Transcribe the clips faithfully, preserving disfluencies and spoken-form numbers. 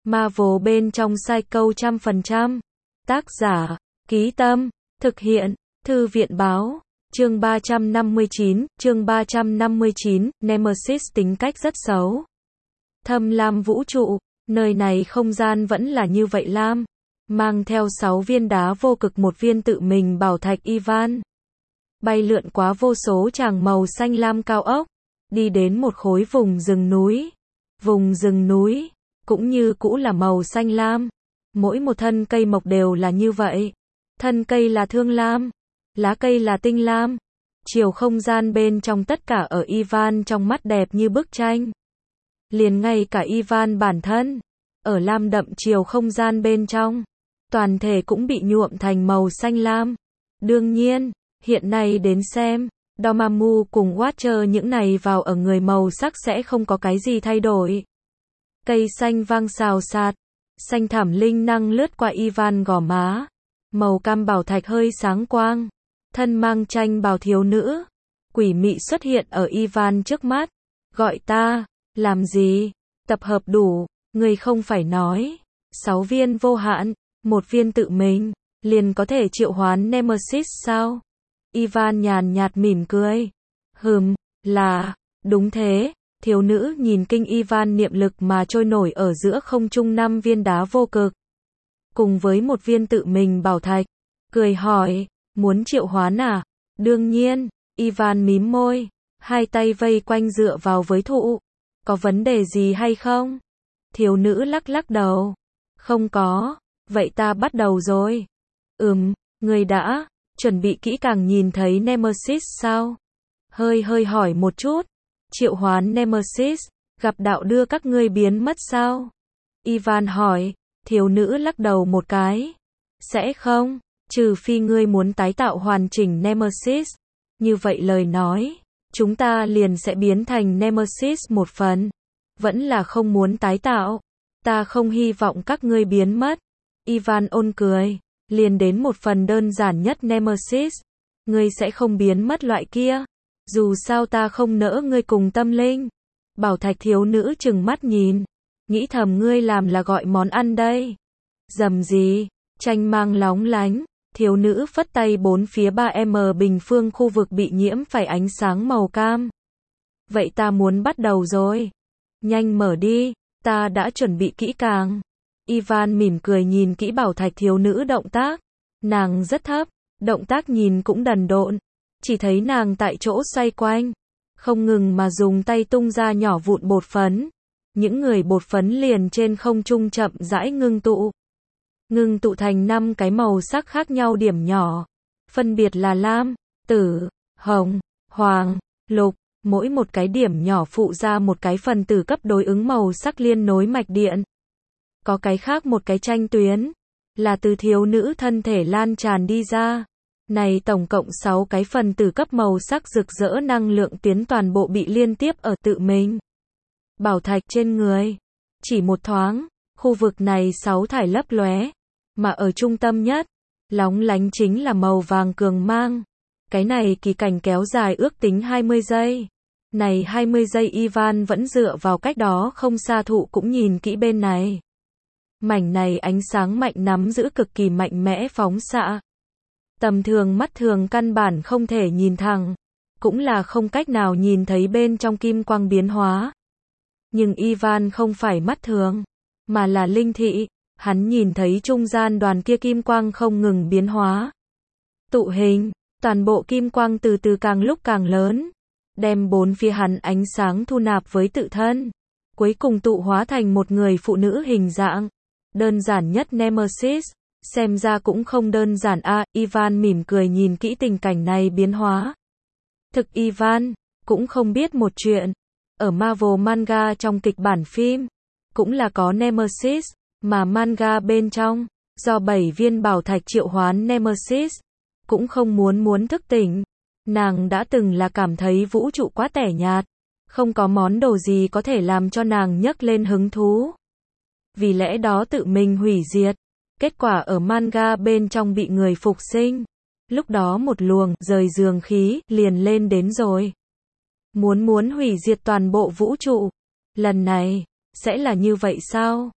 Marvel bên trong Psycho trăm phần trăm. Tác giả, Ký Tâm, thực hiện, Thư viện Báo. Chương ba trăm năm mươi chín, chương ba trăm năm mươi chín, Nemesis tính cách rất xấu. Thâm lam vũ trụ, nơi này không gian vẫn là như vậy lam, mang theo sáu viên đá vô cực, một viên tự mình bảo thạch Ivan. Bay lượn qua vô số tràng màu xanh lam cao ốc, đi đến một khối vùng rừng núi. Vùng rừng núi, cũng như cũ là màu xanh lam. Mỗi một thân cây mộc đều là như vậy. Thân cây là thương lam, lá cây là tinh lam. Chiều không gian bên trong tất cả ở Ivan trong mắt đẹp như bức tranh. Liền ngay cả Ivan bản thân, ở lam đậm chiều không gian bên trong, toàn thể cũng bị nhuộm thành màu xanh lam. Đương nhiên, hiện nay đến xem, Dormammu cùng Watcher những này vào ở người màu sắc sẽ không có cái gì thay đổi. Cây xanh vang xào xạc, xanh thảm linh năng lướt qua Ivan gò má. Màu cam bảo thạch hơi sáng quang, thân mang tranh bào thiếu nữ, quỷ mị xuất hiện ở Ivan trước mắt. Gọi ta, làm gì? Tập hợp đủ, người không phải nói, sáu viên vô hạn, một viên tự mình, liền có thể triệu hoán Nemesis sao? Ivan nhàn nhạt mỉm cười. Hừm, là, đúng thế. Thiếu nữ nhìn kinh Ivan niệm lực mà trôi nổi ở giữa không trung năm viên đá vô cực, cùng với một viên tự mình bảo thạch, cười hỏi, muốn triệu hoán à? Đương nhiên. Ivan mím môi, hai tay vây quanh dựa vào với thụ. Có vấn đề gì hay không? Thiếu nữ lắc lắc đầu. Không có. Vậy ta bắt đầu rồi. Ừm, người đã chuẩn bị kỹ càng nhìn thấy Nemesis sao? Hơi hơi hỏi một chút. Triệu hoán Nemesis, gặp đạo đưa các ngươi biến mất sao? Ivan hỏi. Thiếu nữ lắc đầu một cái. Sẽ không, trừ phi ngươi muốn tái tạo hoàn chỉnh Nemesis. Như vậy lời nói, chúng ta liền sẽ biến thành Nemesis một phần. Vẫn là không muốn tái tạo. Ta không hy vọng các ngươi biến mất. Ivan ôn cười. Liền đến một phần đơn giản nhất Nemesis. Ngươi sẽ không biến mất loại kia. Dù sao ta không nỡ ngươi cùng tâm linh. Bảo thạch thiếu nữ trừng mắt nhìn. Nghĩ thầm ngươi làm là gọi món ăn đây. Dầm gì, tranh mang lóng lánh. Thiếu nữ phất tay, bốn phía ba mét bình phương khu vực bị nhiễm phải ánh sáng màu cam. Vậy ta muốn bắt đầu rồi. Nhanh mở đi, ta đã chuẩn bị kỹ càng. Ivan mỉm cười nhìn kỹ bảo thạch thiếu nữ động tác. Nàng rất thấp, động tác nhìn cũng đần độn. Chỉ thấy nàng tại chỗ xoay quanh, không ngừng mà dùng tay tung ra nhỏ vụn bột phấn. Những người bột phấn liền trên không trung chậm rãi ngưng tụ. Ngưng tụ thành năm cái màu sắc khác nhau điểm nhỏ. Phân biệt là lam, tử, hồng, hoàng, lục. Mỗi một cái điểm nhỏ phụ ra một cái phần tử cấp đối ứng màu sắc liên nối mạch điện. Có cái khác một cái tranh tuyến, là từ thiếu nữ thân thể lan tràn đi ra. Này tổng cộng sáu cái phần tử cấp màu sắc rực rỡ năng lượng tuyến toàn bộ bị liên tiếp ở tự mình. Bảo thạch trên người. Chỉ một thoáng, khu vực này sáu thải lấp lóe. Mà ở trung tâm nhất, lóng lánh chính là màu vàng cường mang. Cái này kỳ cảnh kéo dài ước tính hai mươi giây. Này hai mươi giây Ivan vẫn dựa vào cách đó không xa thụ cũng nhìn kỹ bên này. Mảnh này ánh sáng mạnh nắm giữ cực kỳ mạnh mẽ phóng xạ. Tầm thường mắt thường căn bản không thể nhìn thẳng. Cũng là không cách nào nhìn thấy bên trong kim quang biến hóa. Nhưng Ivan không phải mắt thường, mà là linh thị. Hắn nhìn thấy trung gian đoàn kia kim quang không ngừng biến hóa. Tụ hình, toàn bộ kim quang từ từ càng lúc càng lớn. Đem bốn phía hắn ánh sáng thu nạp với tự thân. Cuối cùng tụ hóa thành một người phụ nữ hình dạng. Đơn giản nhất Nemesis. Xem ra cũng không đơn giản a. À, Ivan mỉm cười nhìn kỹ tình cảnh này biến hóa. Thực Ivan cũng không biết một chuyện. Ở Marvel manga trong kịch bản phim, cũng là có Nemesis, mà manga bên trong, do bảy viên bảo thạch triệu hoán Nemesis, cũng không muốn muốn thức tỉnh. Nàng đã từng là cảm thấy vũ trụ quá tẻ nhạt, không có món đồ gì có thể làm cho nàng nhấc lên hứng thú. Vì lẽ đó tự mình hủy diệt. Kết quả ở manga bên trong bị người phục sinh. Lúc đó một luồng rời giường khí liền lên đến rồi. Muốn muốn hủy diệt toàn bộ vũ trụ. Lần này, sẽ là như vậy sao?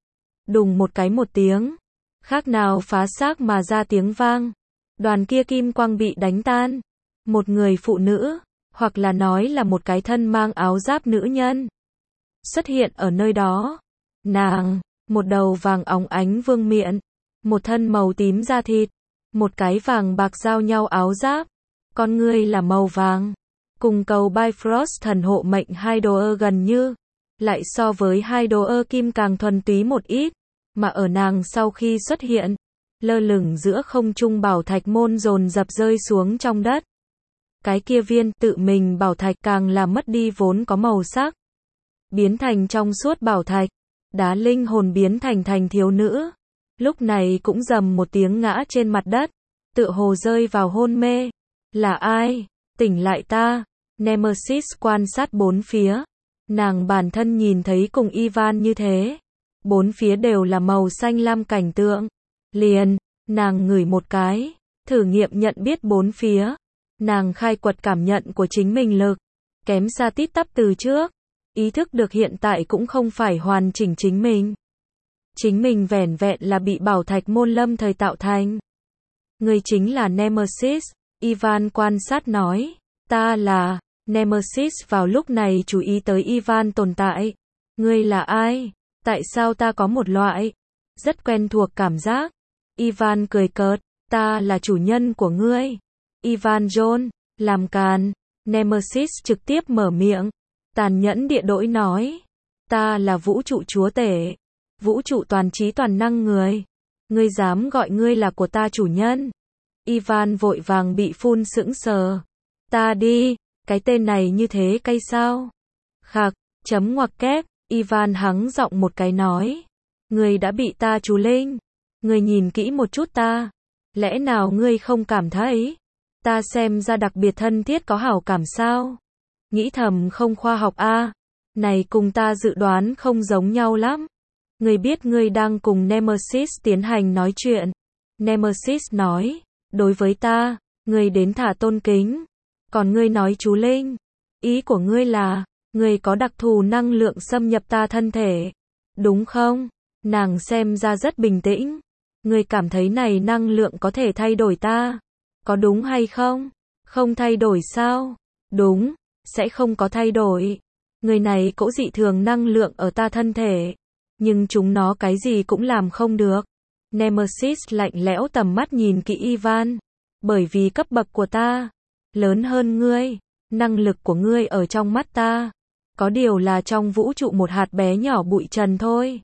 Đùng một cái một tiếng. Khác nào phá xác mà ra tiếng vang. Đoàn kia kim quang bị đánh tan. Một người phụ nữ, hoặc là nói là một cái thân mang áo giáp nữ nhân, xuất hiện ở nơi đó. Nàng, một đầu vàng óng ánh vương miện, một thân màu tím da thịt, một cái vàng bạc giao nhau áo giáp, con ngươi là màu vàng, cùng cầu Bifrost thần hộ mệnh hai đồ ơ gần như, lại so với hai đồ ơ kim càng thuần túy một ít, mà ở nàng sau khi xuất hiện, lơ lửng giữa không trung bảo thạch môn dồn dập rơi xuống trong đất. Cái kia viên tự mình bảo thạch càng là mất đi vốn có màu sắc, biến thành trong suốt bảo thạch, đá linh hồn biến thành thành thiếu nữ. Lúc này cũng rầm một tiếng ngã trên mặt đất, tựa hồ rơi vào hôn mê. Là ai? Tỉnh lại ta. Nemesis quan sát bốn phía. Nàng bản thân nhìn thấy cùng Ivan như thế. Bốn phía đều là màu xanh lam cảnh tượng. Liền, nàng ngửi một cái, thử nghiệm nhận biết bốn phía. Nàng khai quật cảm nhận của chính mình lực, kém xa tít tắp từ trước. Ý thức được hiện tại cũng không phải hoàn chỉnh chính mình. Chính mình vẻn vẹn là bị bảo thạch môn lâm thời tạo thành. Người chính là Nemesis, Ivan quan sát nói. Ta là, Nemesis vào lúc này chú ý tới Ivan tồn tại. Ngươi là ai? Tại sao ta có một loại rất quen thuộc cảm giác? Ivan cười cợt, ta là chủ nhân của ngươi. Ivan John, làm càn. Nemesis trực tiếp mở miệng, tàn nhẫn địa đỗi nói. Ta là vũ trụ chúa tể, vũ trụ toàn trí toàn năng người. Ngươi dám gọi ngươi là của ta chủ nhân? Ivan vội vàng bị phun sững sờ. Ta đi, cái tên này như thế cay sao? Khạc, chấm ngoặc kép, Ivan hắng giọng một cái nói. Ngươi đã bị ta chú linh. Ngươi nhìn kỹ một chút ta. Lẽ nào ngươi không cảm thấy ta xem ra đặc biệt thân thiết có hảo cảm sao? Nghĩ thầm không khoa học a. À. Này cùng ta dự đoán không giống nhau lắm. Ngươi biết ngươi đang cùng Nemesis tiến hành nói chuyện. Nemesis nói, đối với ta, ngươi đến thả tôn kính. Còn ngươi nói chú linh, ý của ngươi là, ngươi có đặc thù năng lượng xâm nhập ta thân thể. Đúng không? Nàng xem ra rất bình tĩnh. Ngươi cảm thấy này năng lượng có thể thay đổi ta. Có đúng hay không? Không thay đổi sao? Đúng, sẽ không có thay đổi. Người này cỗ dị thường năng lượng ở ta thân thể. Nhưng chúng nó cái gì cũng làm không được. Nemesis lạnh lẽo tầm mắt nhìn kỹ Ivan. Bởi vì cấp bậc của ta lớn hơn ngươi. Năng lực của ngươi ở trong mắt ta. Có điều là trong vũ trụ một hạt bé nhỏ bụi trần thôi.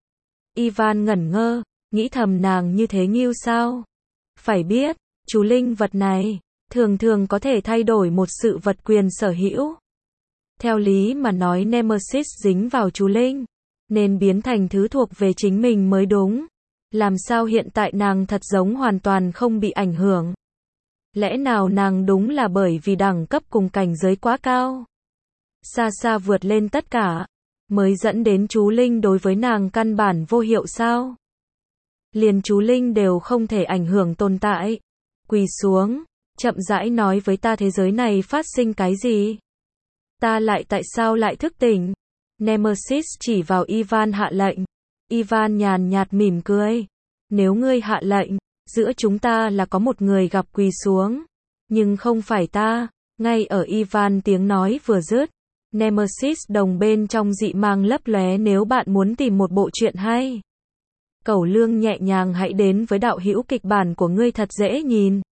Ivan ngẩn ngơ, nghĩ thầm nàng như thế nghiêu sao? Phải biết, chú linh vật này, thường thường có thể thay đổi một sự vật quyền sở hữu. Theo lý mà nói Nemesis dính vào chú linh, nên biến thành thứ thuộc về chính mình mới đúng. Làm sao hiện tại nàng thật giống hoàn toàn không bị ảnh hưởng? Lẽ nào nàng đúng là bởi vì đẳng cấp cùng cảnh giới quá cao? Xa xa vượt lên tất cả, mới dẫn đến chú linh đối với nàng căn bản vô hiệu sao? Liền chú linh đều không thể ảnh hưởng tồn tại. Quỳ xuống, chậm rãi nói với ta thế giới này phát sinh cái gì? Ta lại tại sao lại thức tỉnh? Nemesis chỉ vào Ivan hạ lệnh. Ivan nhàn nhạt mỉm cười. Nếu ngươi hạ lệnh, giữa chúng ta là có một người gặp quỳ xuống. Nhưng không phải ta. Ngay ở Ivan tiếng nói vừa dứt, Nemesis đồng bên trong dị mang lấp lóe. Nếu bạn muốn tìm một bộ truyện hay, Cẩu Lương nhẹ nhàng hãy đến với đạo hữu kịch bản của ngươi thật dễ nhìn.